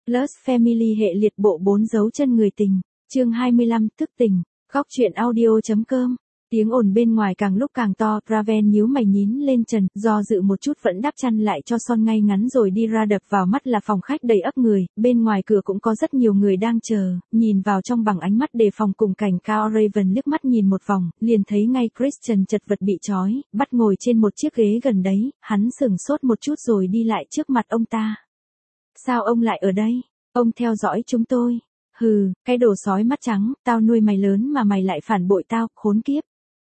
Plus Family hệ liệt bộ 4 dấu chân người tình. Chương 25, thức tình. Góc truyện audio.com. Tiếng ồn bên ngoài càng lúc càng to, Raven nhíu mày nhín lên trần, do dự một chút vẫn đắp chăn lại cho Son ngay ngắn rồi đi ra. Đập vào mắt là phòng khách đầy ắp người, bên ngoài cửa cũng có rất nhiều người đang chờ, nhìn vào trong bằng ánh mắt đề phòng cùng cảnh cao. Raven liếc mắt nhìn một vòng, liền thấy ngay Christian chật vật bị trói, bắt ngồi trên một chiếc ghế gần đấy, hắn sửng sốt một chút rồi đi lại trước mặt ông ta. Sao ông lại ở đây? Ông theo dõi chúng tôi. Hừ, cái đồ sói mắt trắng, tao nuôi mày lớn mà mày lại phản bội tao, khốn kiếp.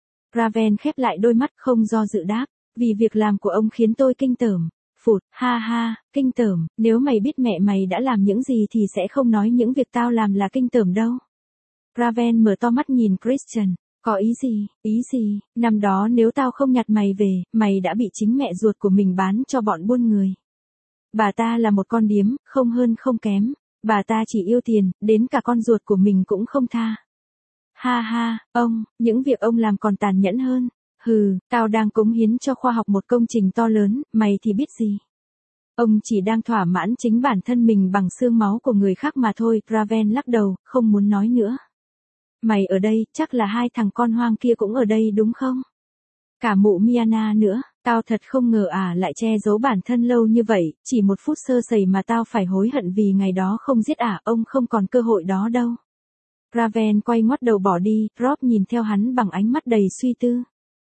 Raven khép lại đôi mắt không do dự đáp, vì việc làm của ông khiến tôi kinh tởm. Phụt, ha ha, kinh tởm, nếu mày biết mẹ mày đã làm những gì thì sẽ không nói những việc tao làm là kinh tởm đâu. Raven mở to mắt nhìn Christian, có ý gì, năm đó nếu tao không nhặt mày về, mày đã bị chính mẹ ruột của mình bán cho bọn buôn người. Bà ta là một con điếm, không hơn không kém, bà ta chỉ yêu tiền, đến cả con ruột của mình cũng không tha. Ha ha, ông, những việc ông làm còn tàn nhẫn hơn. Hừ, tao đang cống hiến cho khoa học một công trình to lớn, mày thì biết gì. Ông chỉ đang thỏa mãn chính bản thân mình bằng xương máu của người khác mà thôi. Raven lắc đầu, không muốn nói nữa. Mày ở đây, chắc là hai thằng con hoang kia cũng ở đây đúng không? Cả mụ Miana nữa, tao thật không ngờ lại che giấu bản thân lâu như vậy, chỉ một phút sơ sẩy mà tao phải hối hận vì ngày đó không giết ông không còn cơ hội đó đâu. Raven quay ngoắt đầu bỏ đi, Rob nhìn theo hắn bằng ánh mắt đầy suy tư.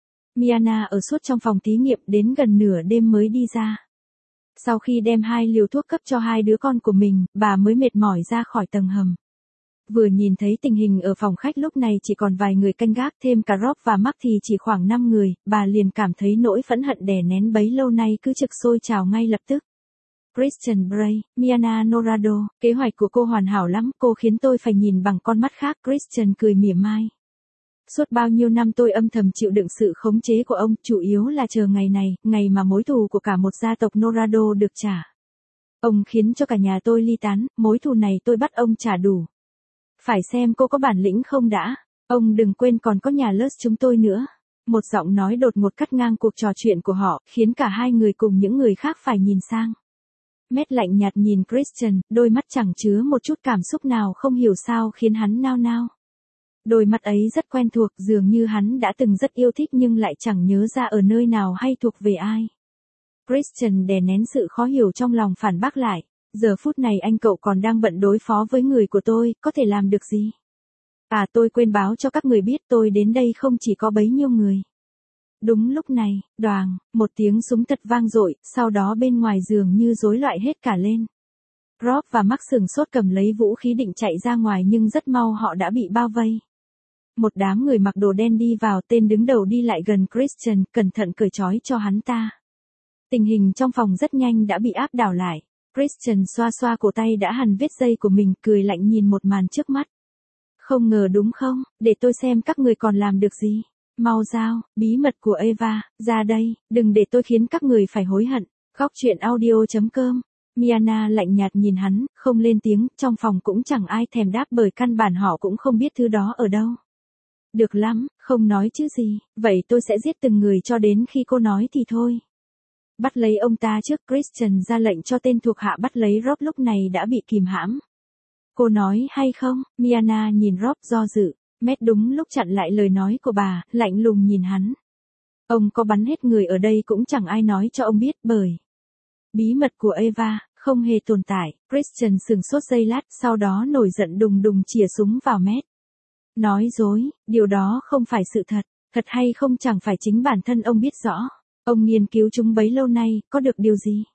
Miana ở suốt trong phòng thí nghiệm đến gần nửa đêm mới đi ra. Sau khi đem 2 liều thuốc cấp cho 2 đứa con của mình, bà mới mệt mỏi ra khỏi tầng hầm. Vừa nhìn thấy tình hình ở phòng khách lúc này chỉ còn vài người canh gác, thêm cả Rob và Mark thì chỉ khoảng 5 người, bà liền cảm thấy nỗi phẫn hận đè nén bấy lâu nay cứ trực sôi trào ngay lập tức. Christian Bray, Miana Norado, kế hoạch của cô hoàn hảo lắm, cô khiến tôi phải nhìn bằng con mắt khác. Christian cười mỉa mai. Suốt bao nhiêu năm tôi âm thầm chịu đựng sự khống chế của ông, chủ yếu là chờ ngày này, ngày mà mối thù của cả một gia tộc Norado được trả. Ông khiến cho cả nhà tôi ly tán, mối thù này tôi bắt ông trả đủ. Phải xem cô có bản lĩnh không đã. Ông đừng quên còn có nhà Lutz chúng tôi nữa. Một giọng nói đột ngột cắt ngang cuộc trò chuyện của họ, khiến cả hai người cùng những người khác phải nhìn sang. Matt lạnh nhạt nhìn Christian, đôi mắt chẳng chứa một chút cảm xúc nào, không hiểu sao khiến hắn nao nao. Đôi mắt ấy rất quen thuộc, dường như hắn đã từng rất yêu thích nhưng lại chẳng nhớ ra ở nơi nào hay thuộc về ai. Christian đè nén sự khó hiểu trong lòng phản bác lại. Giờ phút này anh cậu còn đang bận đối phó với người của tôi, có thể làm được gì? Tôi quên báo cho các người biết tôi đến đây không chỉ có bấy nhiêu người. Đúng lúc này, đoàng, một tiếng súng thật vang dội, sau đó bên ngoài dường như rối loạn hết cả lên. Rob và Mark sửng sốt cầm lấy vũ khí định chạy ra ngoài nhưng rất mau họ đã bị bao vây. Một đám người mặc đồ đen đi vào, tên đứng đầu đi lại gần Christian, cẩn thận cởi trói cho hắn ta. Tình hình trong phòng rất nhanh đã bị áp đảo lại. Christian xoa xoa cổ tay đã hằn vết dây của mình, cười lạnh nhìn một màn trước mắt. Không ngờ đúng không, để tôi xem các người còn làm được gì. Mau giao, bí mật của Eva, ra đây, đừng để tôi khiến các người phải hối hận. Góc truyện audio.com. Miana lạnh nhạt nhìn hắn, không lên tiếng, trong phòng cũng chẳng ai thèm đáp bởi căn bản họ cũng không biết thứ đó ở đâu. Được lắm, không nói chứ gì, vậy tôi sẽ giết từng người cho đến khi cô nói thì thôi. Bắt lấy ông ta trước. Christian ra lệnh cho tên thuộc hạ bắt lấy Rob lúc này đã bị kìm hãm. Cô nói hay không? Miana nhìn Rob do dự. Matt đúng lúc chặn lại lời nói của bà, lạnh lùng nhìn hắn. Ông có bắn hết người ở đây cũng chẳng ai nói cho ông biết bởi bí mật của Eva không hề tồn tại. Christian sửng sốt giây lát, sau đó nổi giận đùng đùng chĩa súng vào Matt. Nói dối, điều đó không phải sự thật. Thật hay không chẳng phải chính bản thân ông biết rõ. Ông nghiên cứu chúng bấy lâu nay, có được điều gì?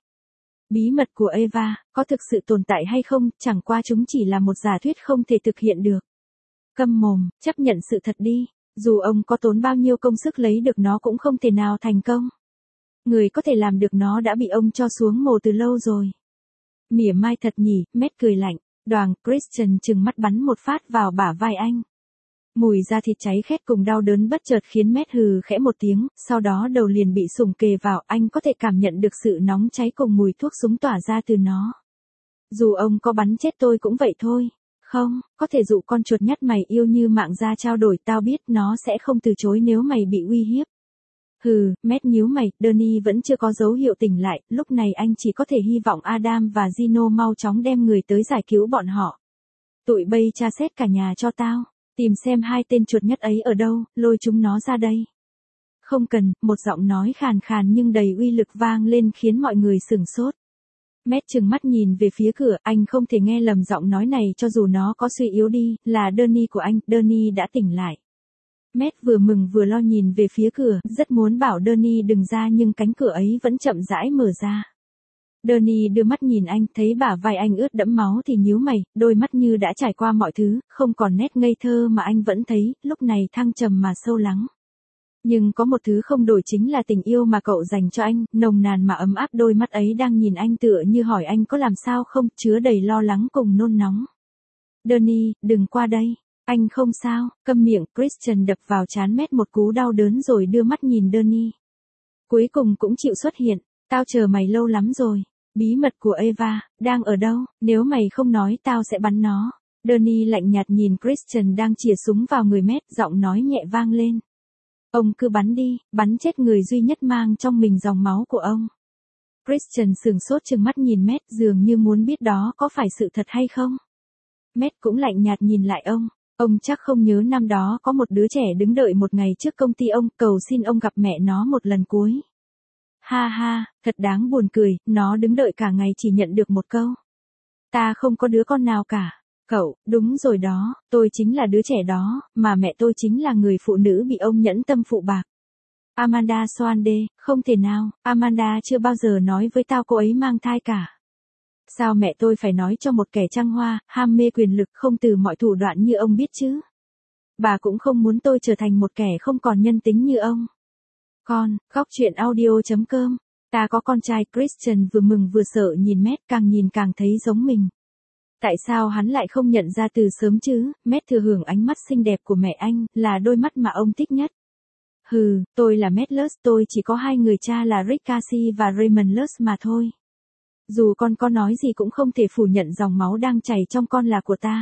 Bí mật của Eva, có thực sự tồn tại hay không, chẳng qua chúng chỉ là một giả thuyết không thể thực hiện được. Câm mồm, chấp nhận sự thật đi, dù ông có tốn bao nhiêu công sức lấy được nó cũng không thể nào thành công. Người có thể làm được nó đã bị ông cho xuống mồ từ lâu rồi. Mỉa mai thật nhỉ, Matt cười lạnh, đoàng. Christian trừng mắt bắn một phát vào bả vai anh. Mùi da thịt cháy khét cùng đau đớn bất chợt khiến Matt hừ khẽ một tiếng, sau đó đầu liền bị sủng kề vào, anh có thể cảm nhận được sự nóng cháy cùng mùi thuốc súng tỏa ra từ nó. Dù ông có bắn chết tôi cũng vậy thôi. Không, có thể dụ con chuột nhắt mày yêu như mạng ra trao đổi, tao biết nó sẽ không từ chối nếu mày bị uy hiếp. Hừ, Matt nhíu mày, Danny vẫn chưa có dấu hiệu tỉnh lại, lúc này anh chỉ có thể hy vọng Adam và Gino mau chóng đem người tới giải cứu bọn họ. Tụi bay tra xét cả nhà cho tao, tìm xem hai tên chuột nhất ấy ở đâu, lôi chúng nó ra đây. Không cần, một giọng nói khàn khàn nhưng đầy uy lực vang lên khiến mọi người sửng sốt. Matt trừng mắt nhìn về phía cửa, anh không thể nghe lầm giọng nói này cho dù nó có suy yếu đi, là Danny của anh, Danny đã tỉnh lại. Matt vừa mừng vừa lo nhìn về phía cửa, rất muốn bảo Danny đừng ra nhưng cánh cửa ấy vẫn chậm rãi mở ra. Danny đưa mắt nhìn anh, thấy bả vai anh ướt đẫm máu thì nhíu mày, đôi mắt như đã trải qua mọi thứ, không còn nét ngây thơ mà anh vẫn thấy, lúc này thăng trầm mà sâu lắng. Nhưng có một thứ không đổi chính là tình yêu mà cậu dành cho anh, nồng nàn mà ấm áp, đôi mắt ấy đang nhìn anh tựa như hỏi anh có làm sao không, chứa đầy lo lắng cùng nôn nóng. Danny, đừng qua đây. Anh không sao, câm miệng, Christian đập vào trán Matt một cú đau đớn rồi đưa mắt nhìn Danny. Cuối cùng cũng chịu xuất hiện, tao chờ mày lâu lắm rồi. Bí mật của Eva, đang ở đâu, nếu mày không nói tao sẽ bắn nó. Danny lạnh nhạt nhìn Christian đang chìa súng vào người Matt, giọng nói nhẹ vang lên. Ông cứ bắn đi, bắn chết người duy nhất mang trong mình dòng máu của ông. Christian sửng sốt trừng mắt nhìn Matt dường như muốn biết đó có phải sự thật hay không. Matt cũng lạnh nhạt nhìn lại ông. Ông chắc không nhớ năm đó có một đứa trẻ đứng đợi một ngày trước công ty ông, cầu xin ông gặp mẹ nó một lần cuối. Ha ha, thật đáng buồn cười, nó đứng đợi cả ngày chỉ nhận được một câu. Ta không có đứa con nào cả. Cậu, đúng rồi đó, tôi chính là đứa trẻ đó, mà mẹ tôi chính là người phụ nữ bị ông nhẫn tâm phụ bạc. Amanda Swande, không thể nào, Amanda chưa bao giờ nói với tao cô ấy mang thai cả. Sao mẹ tôi phải nói cho một kẻ trăng hoa, ham mê quyền lực không từ mọi thủ đoạn như ông biết chứ? Bà cũng không muốn tôi trở thành một kẻ không còn nhân tính như ông. Con, góc truyện audio.com. Ta có con trai. Christian vừa mừng vừa sợ nhìn Matt, càng nhìn càng thấy giống mình. Tại sao hắn lại không nhận ra từ sớm chứ? Matt thừa hưởng ánh mắt xinh đẹp của mẹ anh, là đôi mắt mà ông thích nhất. Hừ, tôi là Matt Lutz, tôi chỉ có hai người cha là Rick Casey và Raymond Lutz mà thôi. Dù con có nói gì cũng không thể phủ nhận dòng máu đang chảy trong con là của ta.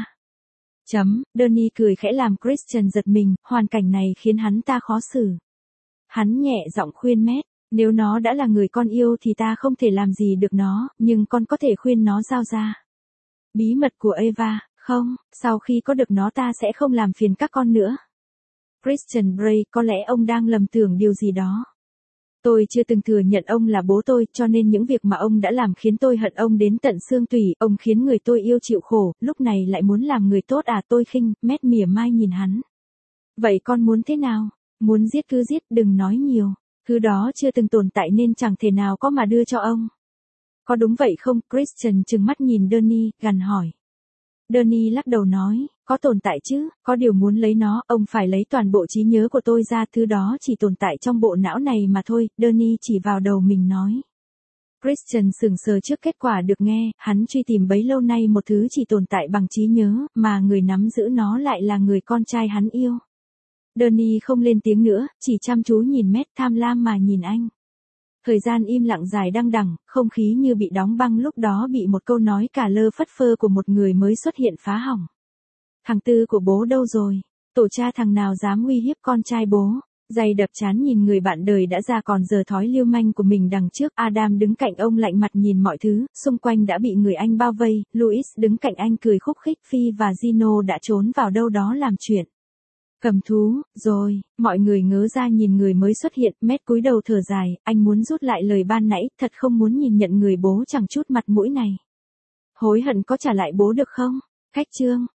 Danny cười khẽ làm Christian giật mình, hoàn cảnh này khiến hắn ta khó xử. Hắn nhẹ giọng khuyên Matt, nếu nó đã là người con yêu thì ta không thể làm gì được nó, nhưng con có thể khuyên nó giao ra. Bí mật của Eva, không, sau khi có được nó ta sẽ không làm phiền các con nữa. Christian Bray, có lẽ ông đang lầm tưởng điều gì đó. Tôi chưa từng thừa nhận ông là bố tôi, cho nên những việc mà ông đã làm khiến tôi hận ông đến tận xương tủy, ông khiến người tôi yêu chịu khổ, lúc này lại muốn làm người tốt à? Tôi khinh. Matt mỉa mai nhìn hắn. Vậy con muốn thế nào? Muốn giết cứ giết, đừng nói nhiều. Thứ đó chưa từng tồn tại nên chẳng thể nào có mà đưa cho ông. Có đúng vậy không? Christian trừng mắt nhìn Danny, gằn hỏi. Danny lắc đầu nói, có tồn tại chứ, có điều muốn lấy nó, ông phải lấy toàn bộ trí nhớ của tôi ra, thứ đó chỉ tồn tại trong bộ não này mà thôi. Danny chỉ vào đầu mình nói. Christian sững sờ trước kết quả được nghe, hắn truy tìm bấy lâu nay một thứ chỉ tồn tại bằng trí nhớ, mà người nắm giữ nó lại là người con trai hắn yêu. Danny không lên tiếng nữa, chỉ chăm chú nhìn Matt, tham lam mà nhìn anh. Thời gian im lặng dài đăng đẳng, không khí như bị đóng băng, lúc đó bị một câu nói cả lơ phất phơ của một người mới xuất hiện phá hỏng. Thằng Tư của bố đâu rồi? Tổ cha thằng nào dám uy hiếp con trai bố? Giày đập chán nhìn người bạn đời đã ra còn giờ thói lưu manh của mình đằng trước. Adam đứng cạnh ông lạnh mặt nhìn mọi thứ, xung quanh đã bị người anh bao vây. Louis đứng cạnh anh cười khúc khích. Phi và Gino đã trốn vào đâu đó làm chuyện. Cầm thú, rồi, mọi người ngớ ra nhìn người mới xuất hiện. Matt cúi đầu thở dài, anh muốn rút lại lời ban nãy, thật không muốn nhìn nhận người bố chẳng chút mặt mũi này. Hối hận có trả lại bố được không? Cách chương.